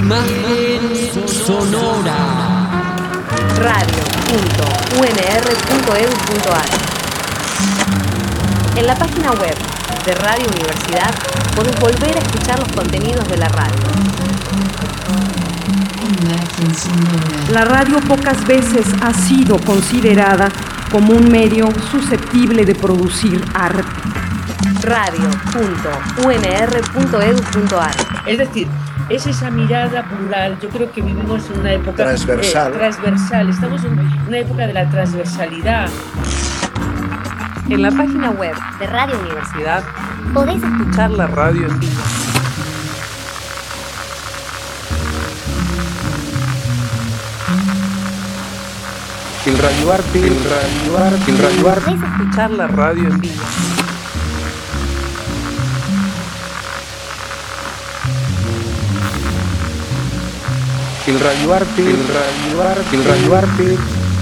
Imagen sonora. Radio.unr.edu.ar. En la página web de Radio Universidad podés volver a escuchar los contenidos de la radio. La radio pocas veces ha sido considerada como un medio susceptible de producir arte. Radio.unr.edu.ar. Es decir, es esa mirada plural. Yo creo que vivimos en una época transversal. Estamos en una época de la transversalidad. En la página web de Radio Universidad podés escuchar la radio en vivo. El Radio Arte. Podés escuchar la radio en vivo. El Radio Arte.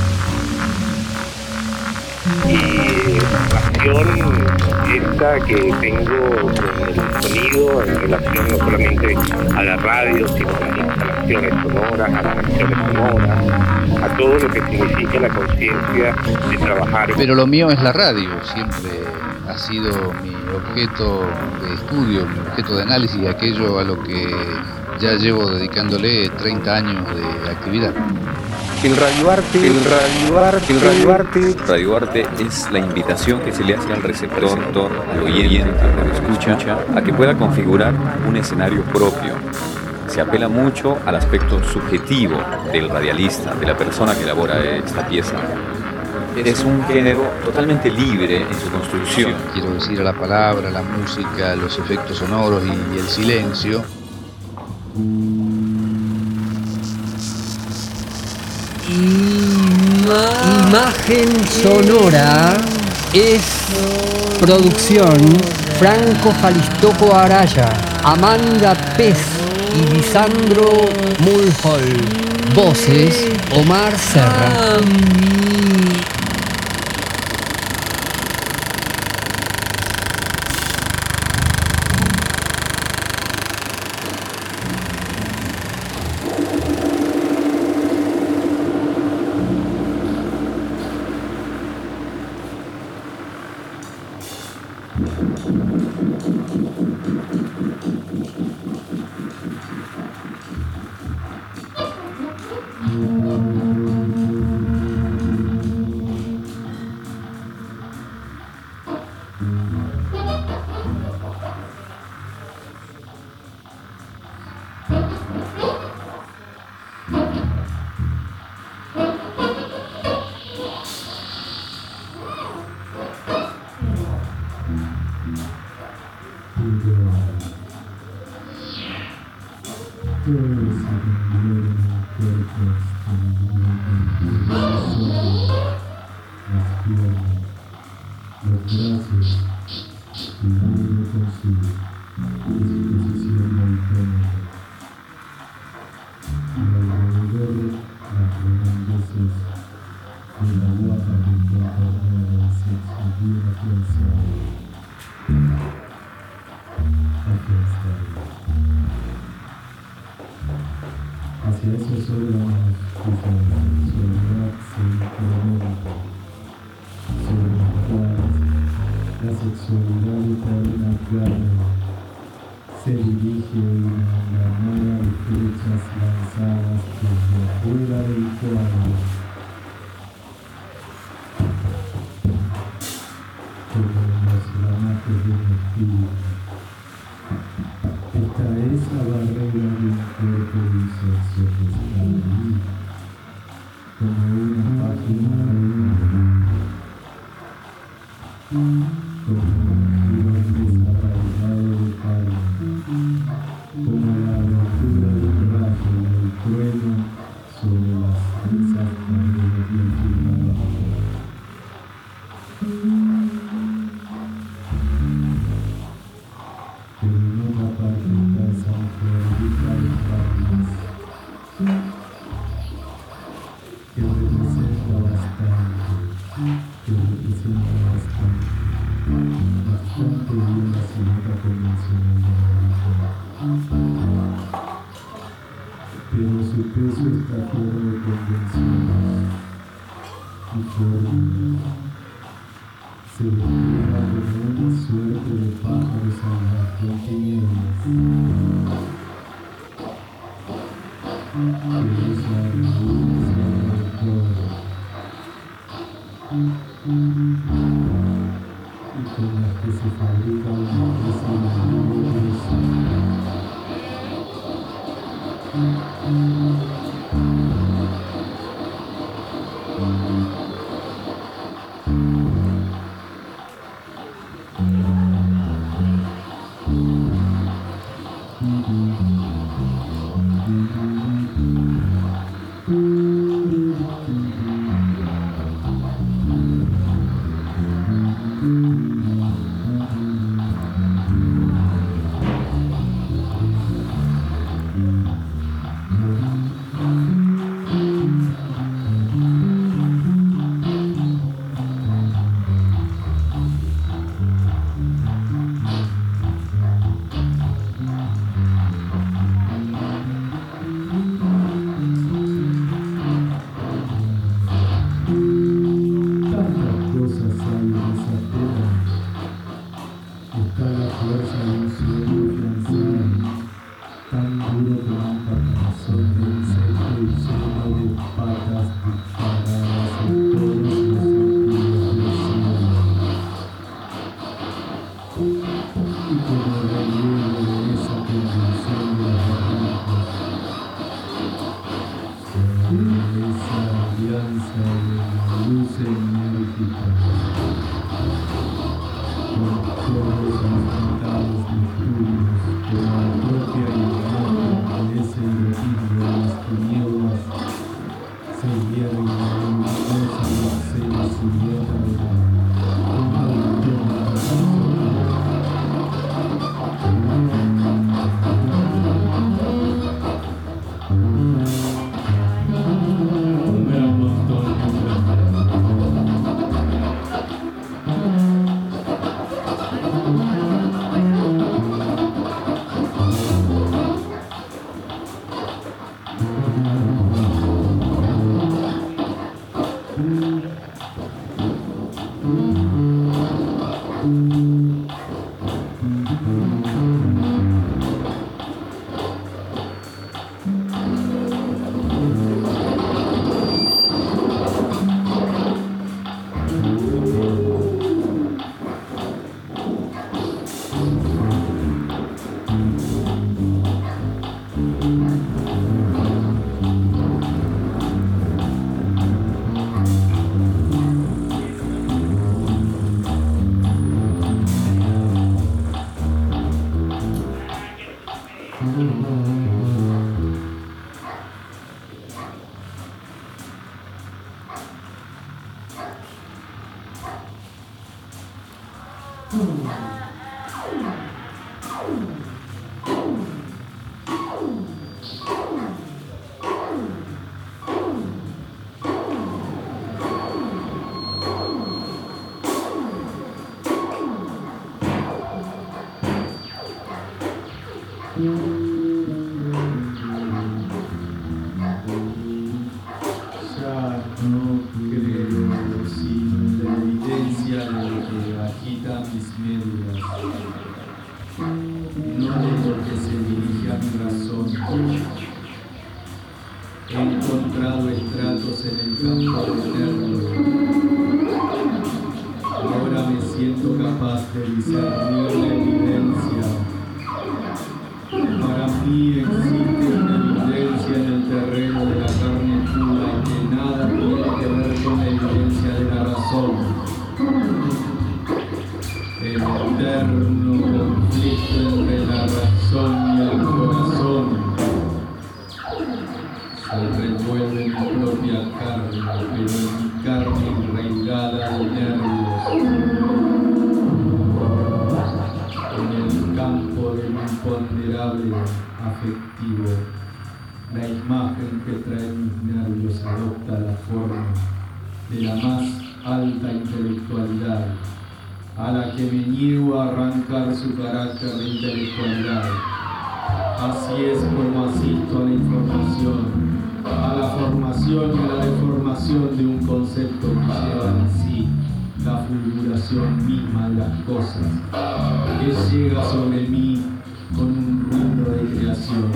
Y la pasión esta que tengo con el sonido en relación no solamente a la radio, sino a las instalaciones sonoras, a las acciones sonoras, a todo lo que significa la conciencia de trabajar. Pero lo mío es la radio, siempre ha sido mi objeto de estudio, mi objeto de análisis, y aquello a lo que ya llevo dedicándole 30 años de actividad. El Radio Arte. Radio Arte es la invitación que se le hace al receptor, al oyente, al que escucha, a que pueda configurar un escenario propio. Se apela mucho al aspecto subjetivo del radialista, de la persona que elabora esta pieza. Es un género totalmente libre en su construcción. Quiero decir, a la palabra, la música, los efectos sonoros y el silencio. Imagen sonora es producción Franco Jalistoco Araya, Amanda Pez y Lisandro Mulhall. Voces Omar Serra. pero su peso está fuera de convenciones y fórmulas. Se despliega como una suerte de pájaros salvajes en tinieblas que usa armadura de todo y con las que se fabrica una especie de luz. La imagen que traen mis nervios adopta la forma de la más alta intelectualidad, a la que me niego a arrancar su carácter de intelectualidad, Así es como asisto a la información, a la formación y a la deformación de un concepto que lleva en sí la fulguración misma de las cosas, que llega sobre mí con un ruido de creación.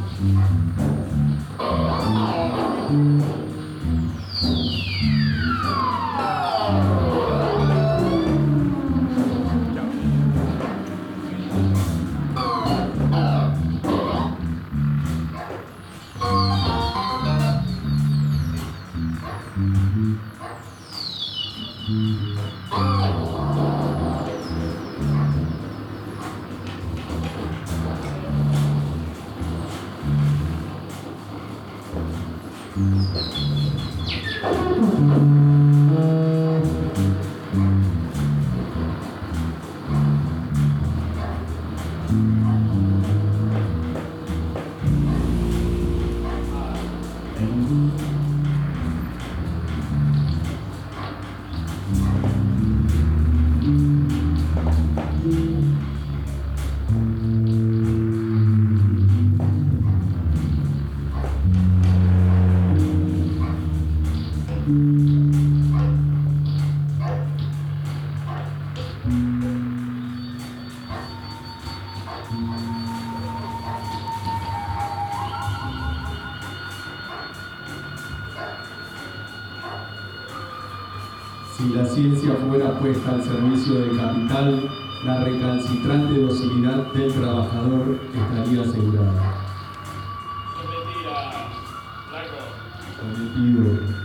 Si la ciencia fuera puesta al servicio del capital, la recalcitrante docilidad del trabajador estaría asegurada. Prometido.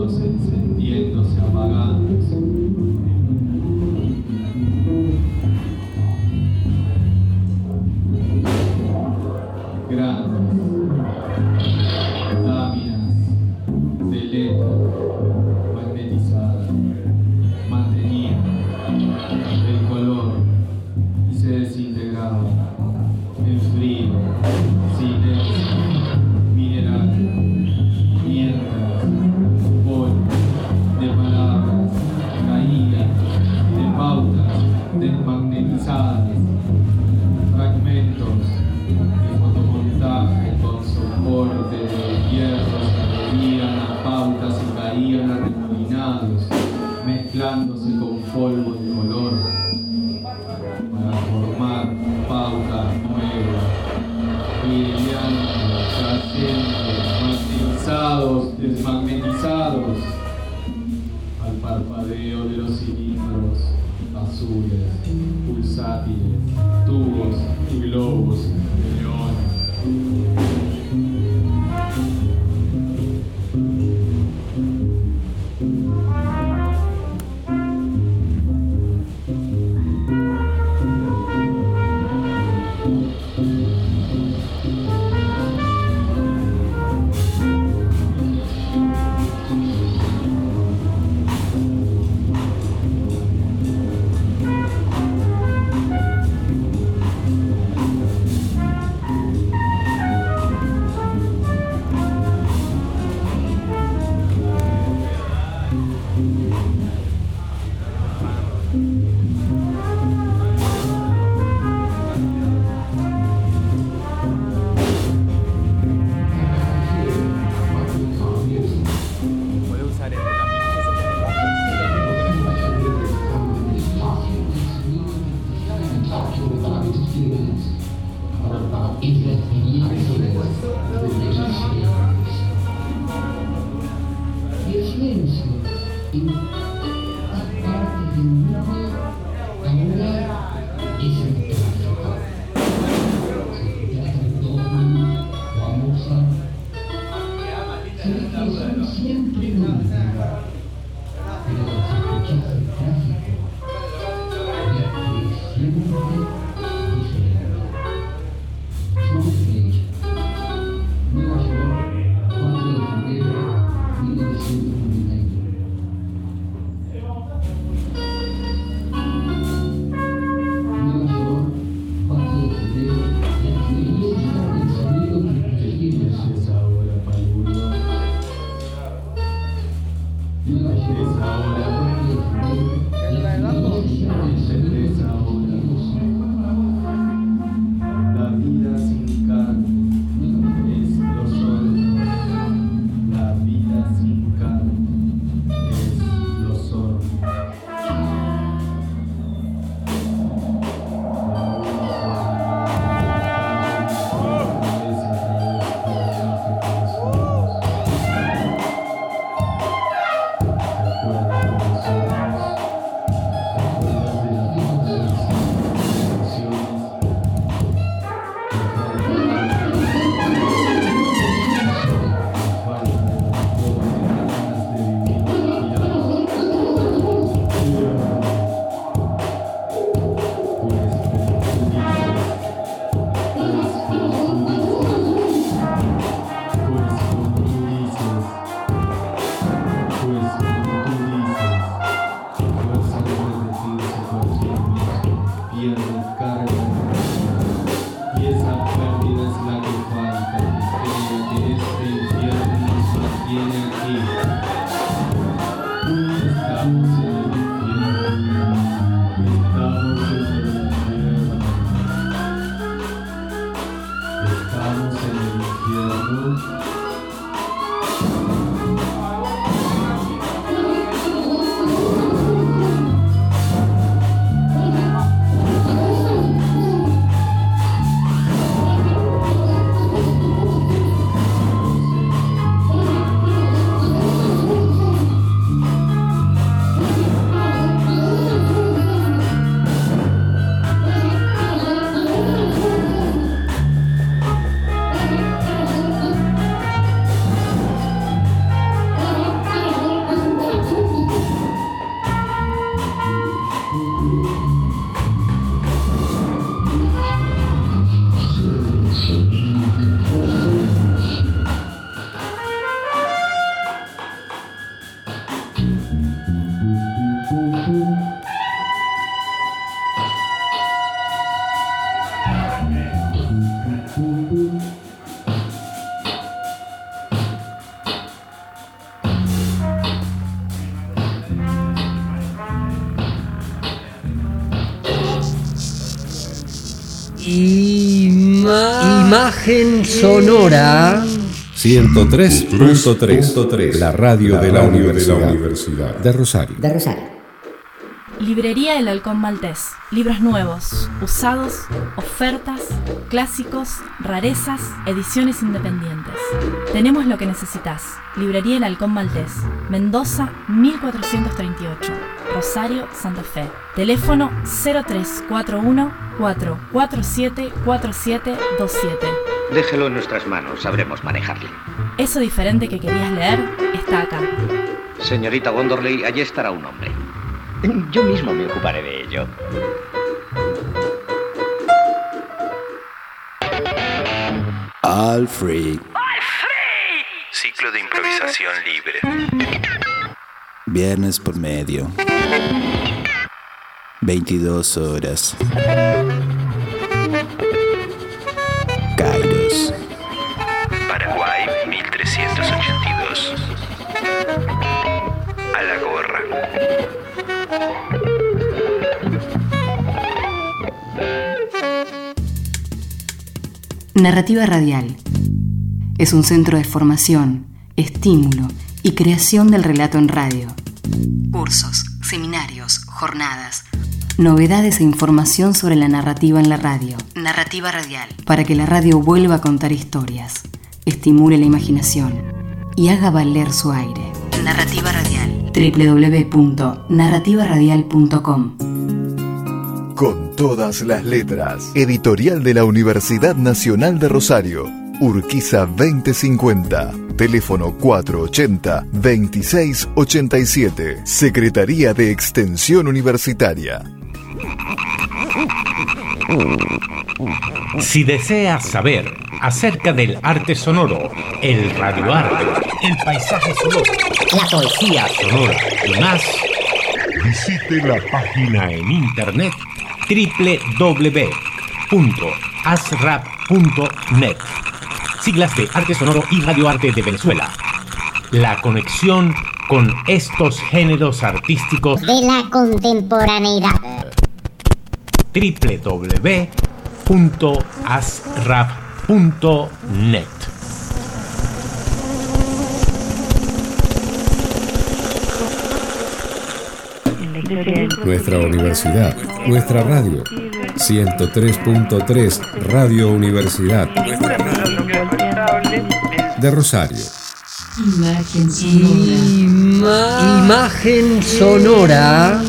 cielos encendiéndose, apagándose. Grandes láminas de letra magnetizadas mantenían el color y se desintegraban en frío, silencio, mineral, mientras polvo de palabras caían de pautas desmagnetizadas, fragmentos de fotomontaje con soporte de hierro se adherían a pautas y caían arremolinados, mezclándose con polvo de color para formar pautas nuevas, brillando, cayendo, desmagnetizados al parpadeo de los cilindros azules, pulsátiles, tubos y globos de neón. Imagen sonora. 103.3, la radio de la Universidad de Rosario. Librería El Halcón Maltés. Libros nuevos, usados, ofertas, clásicos, rarezas, ediciones independientes. Tenemos lo que necesitas. Librería El Halcón Maltés. Mendoza 1438. Rosario, Santa Fe. Teléfono 0341 447 4727. Déjelo en nuestras manos, sabremos manejarle. Eso diferente que querías leer está acá. Señorita Wonderley, allí estará un hombre. Yo mismo me ocuparé de ello. All free. Ciclo de improvisación libre. Viernes por medio. 22 horas. Kairos. Paraguay 1382. A la gorra. Narrativa Radial es un centro de formación, estímulo y creación del relato en radio. Cursos, seminarios, jornadas, novedades e información sobre la narrativa en la radio. Narrativa Radial. Para que la radio vuelva a contar historias, estimule la imaginación y haga valer su aire. Narrativa Radial. www.narrativaradial.com. Con todas las letras. Editorial de la Universidad Nacional de Rosario. Urquiza 2050. Teléfono 480-2687. Secretaría de Extensión Universitaria. Si deseas saber acerca del arte sonoro, el radioarte, el paisaje sonoro, la poesía sonora y más, visite la página en internet www.asrap.net. Siglas de Arte Sonoro y Radioarte de Venezuela. La conexión con estos géneros artísticos de la contemporaneidad. www.asrap.net. Nuestra universidad, nuestra radio. 103.3 Radio Universidad de Rosario. Imagen sonora.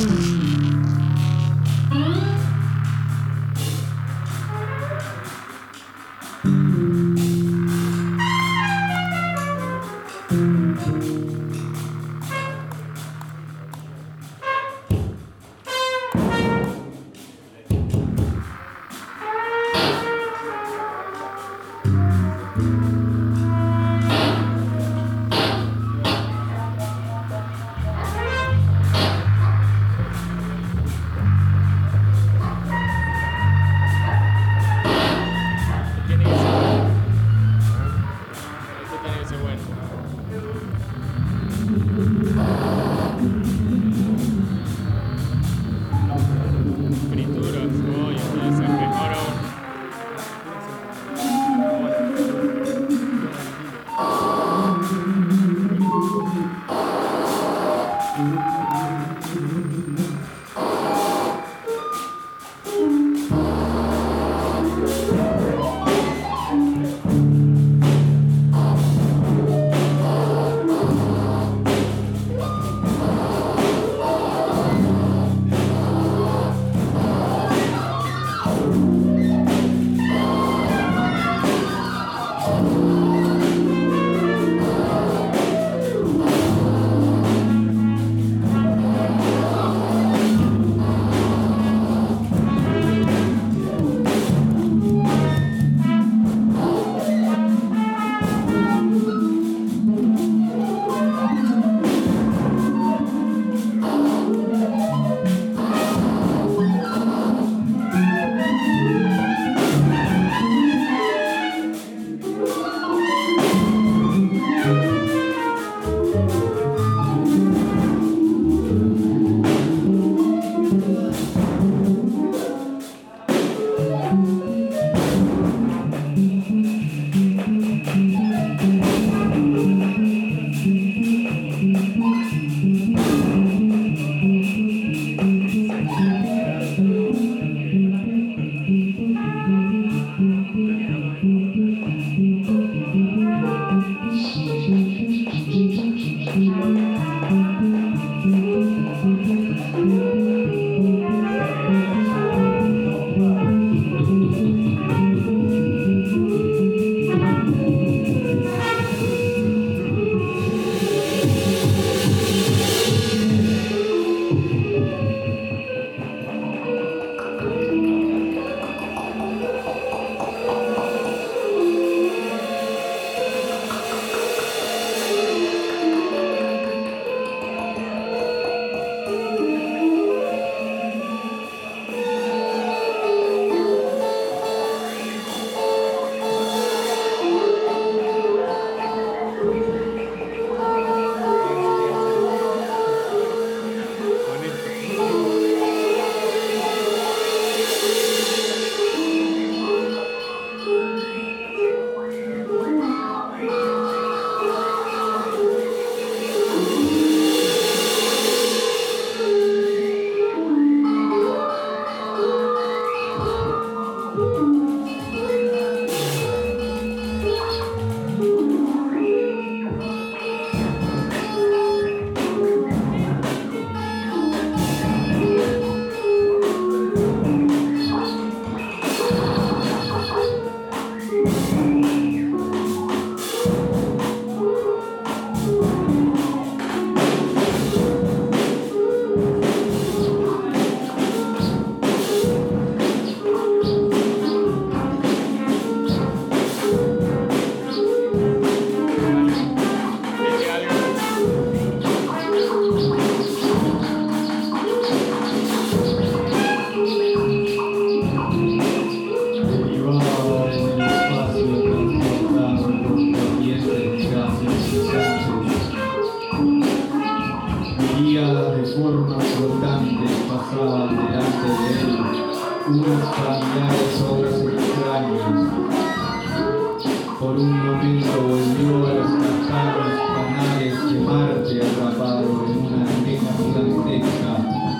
Recuerdos familiares, obras extrañas. Por un momento volvió a rescatar los canales de Marte atrapado en una arena gigantesca.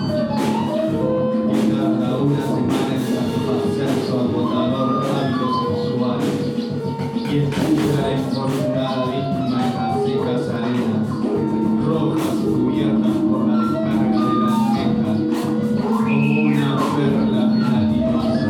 Y tarda una semana en satisfacer su agotador hábito sexual. Y escucha a la infortunada víctima en las secas arenas, rojas cubiertas por la descarga de la almeja, como una perla gelatinosa.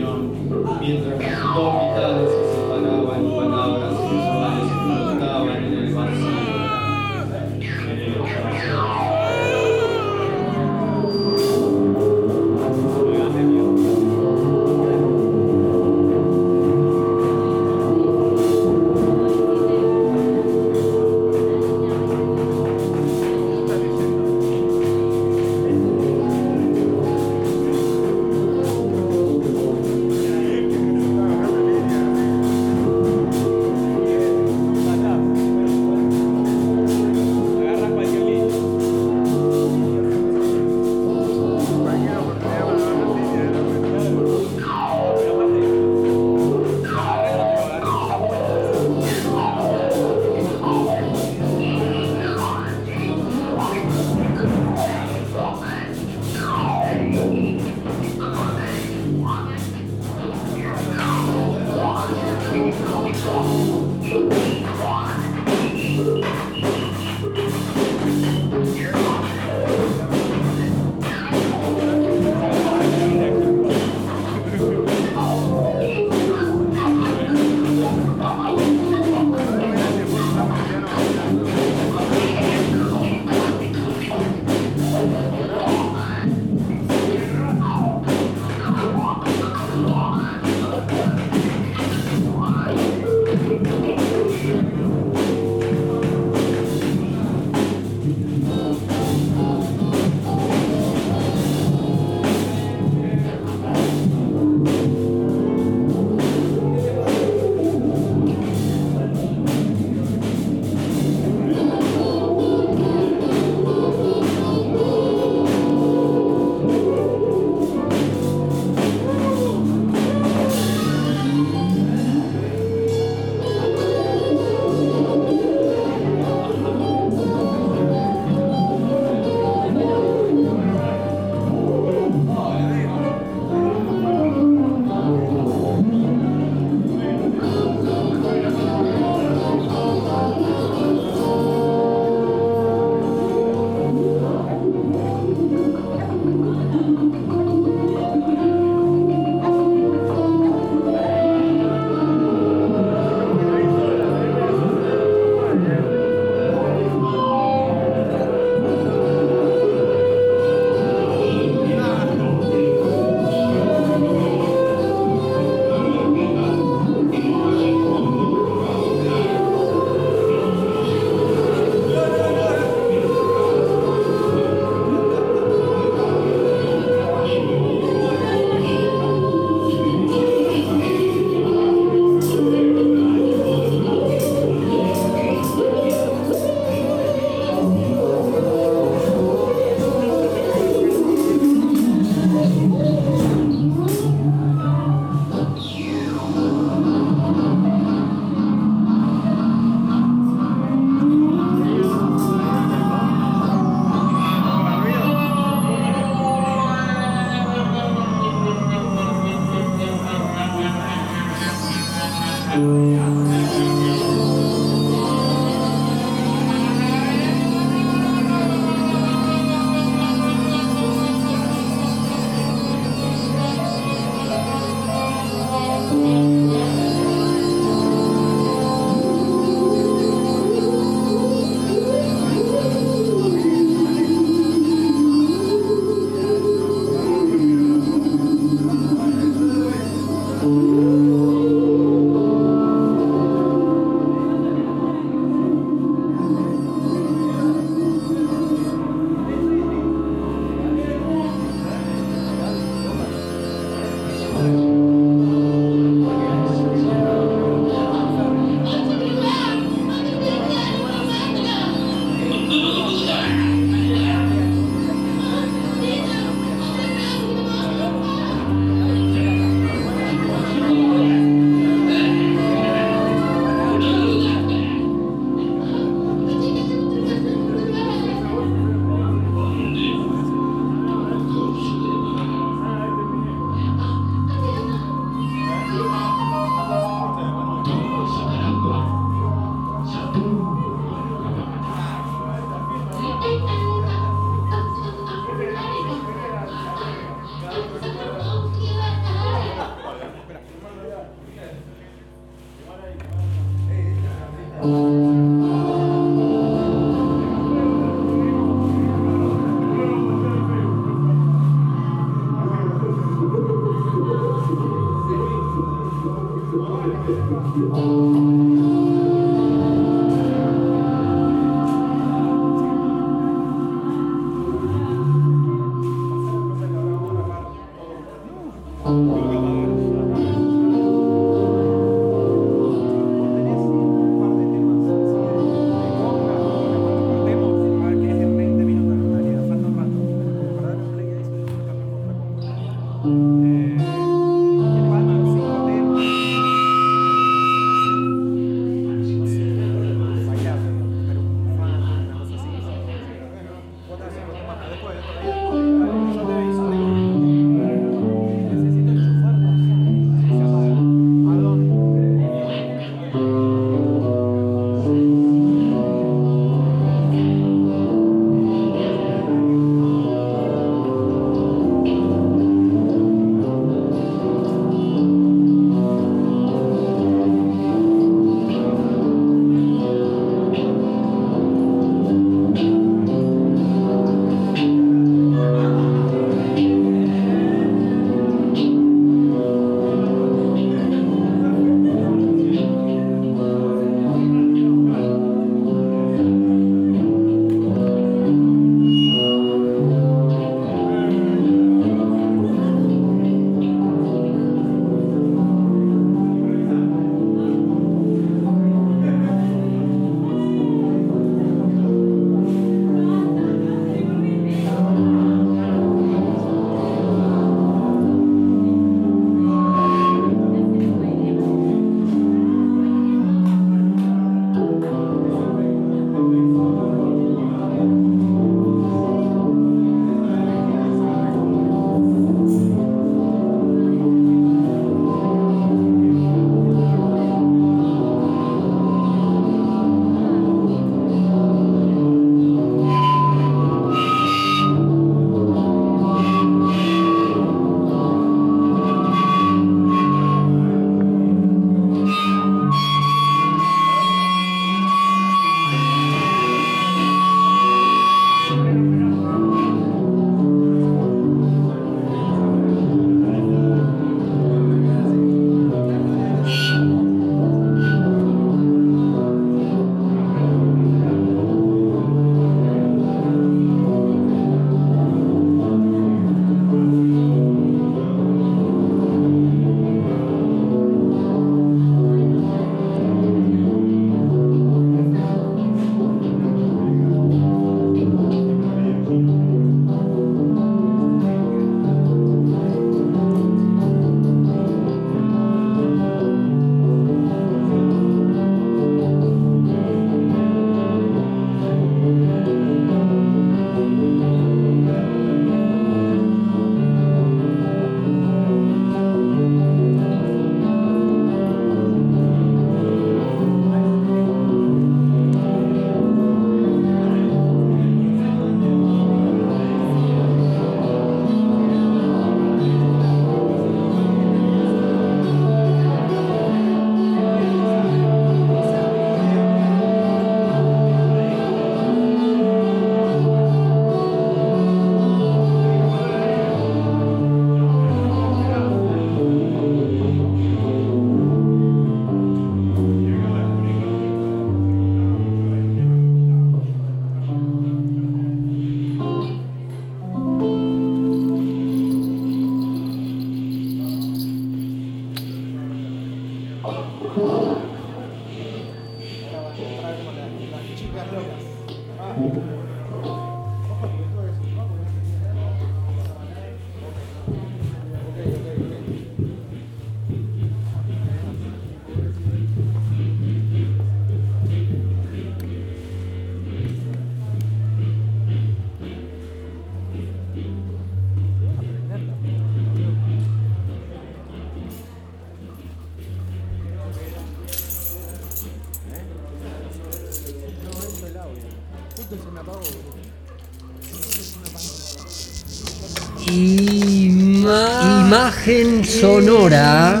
Imagen sonora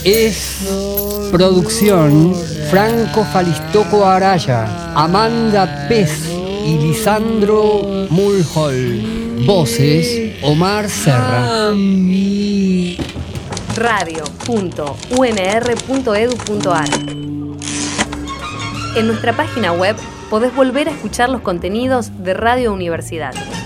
es producción Franco Falistoco Araya, Amanda Pez y Lisandro Mulhall. Voces Omar Serra. radio.unr.edu.ar. En nuestra página web podés volver a escuchar los contenidos de Radio Universidad.